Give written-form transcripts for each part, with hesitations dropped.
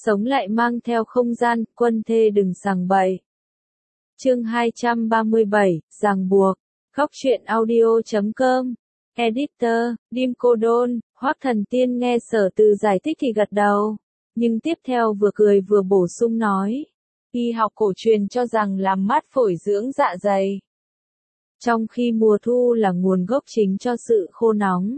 sống lại mang theo không gian, quân thê đừng sằng bậy. Chương 237, ràng buộc. Góc truyện audio.com. Editor, Dim Cô Đôn. Hoắc Thần Tiên nghe Sở Từ giải thích thì gật đầu, nhưng tiếp theo vừa cười vừa bổ sung nói, y học cổ truyền cho rằng làm mát phổi dưỡng dạ dày, trong khi mùa thu là nguồn gốc chính cho sự khô nóng.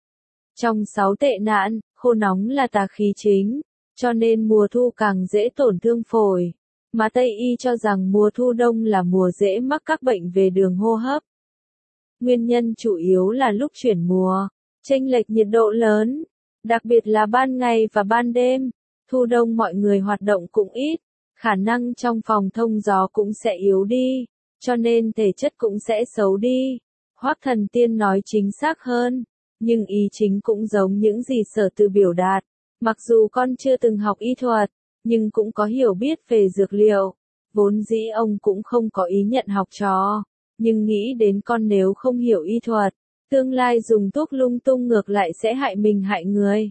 Trong 6 tệ nạn, khô nóng là tà khí chính, cho nên mùa thu càng dễ tổn thương phổi. Mà Tây y cho rằng mùa thu đông là mùa dễ mắc các bệnh về đường hô hấp. Nguyên nhân chủ yếu là lúc chuyển mùa, chênh lệch nhiệt độ lớn, đặc biệt là ban ngày và ban đêm. Thu đông mọi người hoạt động cũng ít, khả năng trong phòng thông gió cũng sẽ yếu đi, cho nên thể chất cũng sẽ xấu đi. Hoắc Thần Tiên nói chính xác hơn, nhưng ý chính cũng giống những gì Sở Từ biểu đạt. Mặc dù con chưa từng học y thuật, nhưng cũng có hiểu biết về dược liệu. Vốn dĩ ông cũng không có ý nhận học trò, nhưng nghĩ đến con nếu không hiểu y thuật, tương lai dùng thuốc lung tung ngược lại sẽ hại mình hại người.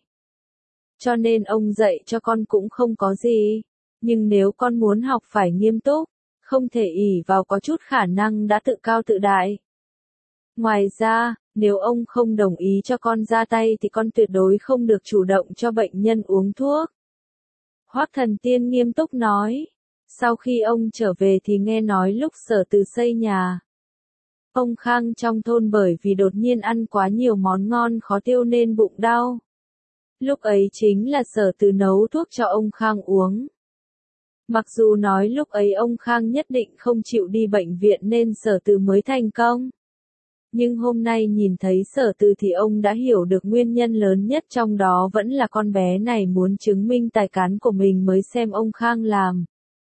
Cho nên ông dạy cho con cũng không có gì, nhưng nếu con muốn học phải nghiêm túc, không thể ỷ vào có chút khả năng đã tự cao tự đại. Ngoài ra, nếu ông không đồng ý cho con ra tay thì con tuyệt đối không được chủ động cho bệnh nhân uống thuốc. Hoắc Thần Tiên nghiêm túc nói. Sau khi ông trở về thì nghe nói lúc Sở Từ xây nhà, ông Khang trong thôn bởi vì đột nhiên ăn quá nhiều món ngon khó tiêu nên bụng đau. Lúc ấy chính là Sở Từ nấu thuốc cho ông Khang uống. Mặc dù nói lúc ấy ông Khang nhất định không chịu đi bệnh viện nên Sở Từ mới thành công. Nhưng hôm nay nhìn thấy Sở Từ thì ông đã hiểu được nguyên nhân lớn nhất trong đó vẫn là con bé này muốn chứng minh tài cán của mình mới xem ông Khang làm.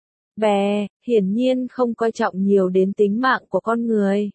Bé, hiển nhiên không coi trọng nhiều đến tính mạng của con người.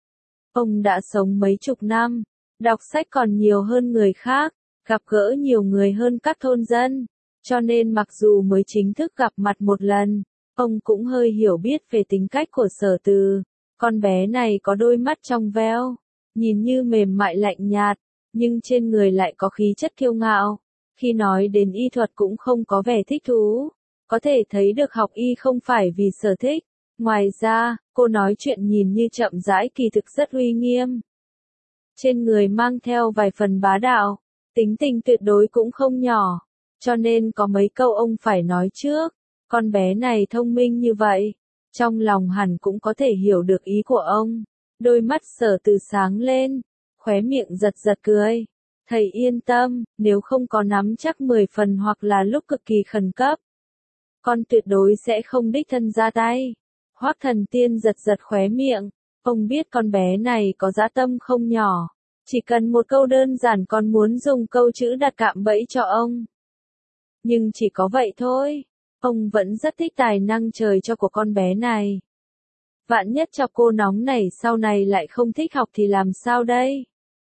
Ông đã sống mấy chục năm, đọc sách còn nhiều hơn người khác, gặp gỡ nhiều người hơn các thôn dân, cho nên mặc dù mới chính thức gặp mặt một lần, ông cũng hơi hiểu biết về tính cách của Sở Từ. Con bé này có đôi mắt trong veo, nhìn như mềm mại lạnh nhạt, nhưng trên người lại có khí chất kiêu ngạo. Khi nói đến y thuật cũng không có vẻ thích thú, có thể thấy được học y không phải vì sở thích. Ngoài ra, cô nói chuyện nhìn như chậm rãi kỳ thực rất uy nghiêm. Trên người mang theo vài phần bá đạo, tính tình tuyệt đối cũng không nhỏ, cho nên có mấy câu ông phải nói trước. Con bé này thông minh như vậy, trong lòng hẳn cũng có thể hiểu được ý của ông. Đôi mắt Sở Từ sáng lên, khóe miệng giật giật cười. Thầy yên tâm, nếu không có nắm chắc 10 phần hoặc là lúc cực kỳ khẩn cấp, con tuyệt đối sẽ không đích thân ra tay. Hoắc Thần Tiên giật giật khóe miệng, ông biết con bé này có dã tâm không nhỏ. Chỉ cần một câu đơn giản còn muốn dùng câu chữ đặt cạm bẫy cho ông. Nhưng chỉ có vậy thôi. Ông vẫn rất thích tài năng trời cho của con bé này. Vạn nhất cho cô nóng này sau này lại không thích học thì làm sao đây?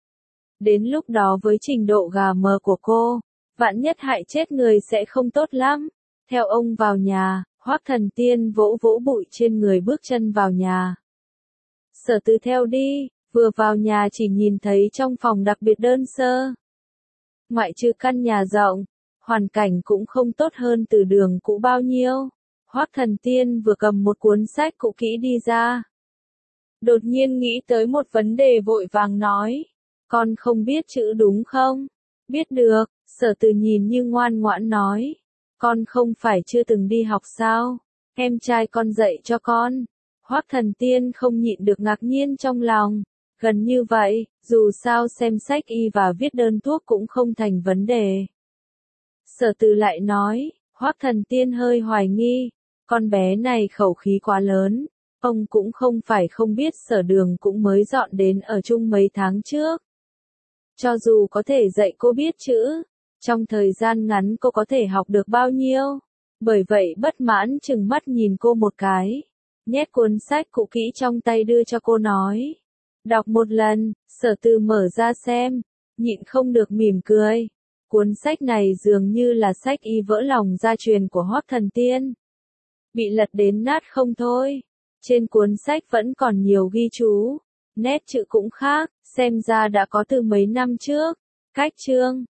Đến lúc đó với trình độ gà mờ của cô, vạn nhất hại chết người sẽ không tốt lắm. Theo ông vào nhà, Hoắc Thần Tiên vỗ vỗ bụi trên người bước chân vào nhà. Sở Từ theo đi, vừa vào nhà chỉ nhìn thấy trong phòng đặc biệt đơn sơ. Ngoại trừ căn nhà rộng, hoàn cảnh cũng không tốt hơn từ đường cũ bao nhiêu. Hoắc Thần Tiên vừa cầm một cuốn sách cũ kỹ đi ra. Đột nhiên nghĩ tới một vấn đề vội vàng nói. Con không biết chữ đúng không? Biết được, Sở Từ nhìn như ngoan ngoãn nói. Con không phải chưa từng đi học sao? Em trai con dạy cho con. Hoắc Thần Tiên không nhịn được ngạc nhiên trong lòng. Gần như vậy, dù sao xem sách y và viết đơn thuốc cũng không thành vấn đề. Sở Từ lại nói, Hoắc Thần Tiên hơi hoài nghi, con bé này khẩu khí quá lớn, ông cũng không phải không biết Sở Đường cũng mới dọn đến ở chung mấy tháng trước. Cho dù có thể dạy cô biết chữ, trong thời gian ngắn cô có thể học được bao nhiêu, bởi vậy bất mãn chừng mắt nhìn cô một cái, nhét cuốn sách cũ kỹ trong tay đưa cho cô nói. Đọc một lần, Sở Từ mở ra xem, nhịn không được mỉm cười. Cuốn sách này dường như là sách y vỡ lòng gia truyền của Hoắc Thần Tiên. Bị lật đến nát không thôi. Trên cuốn sách vẫn còn nhiều ghi chú. Nét chữ cũng khác, xem ra đã có từ mấy năm trước. Cách chương,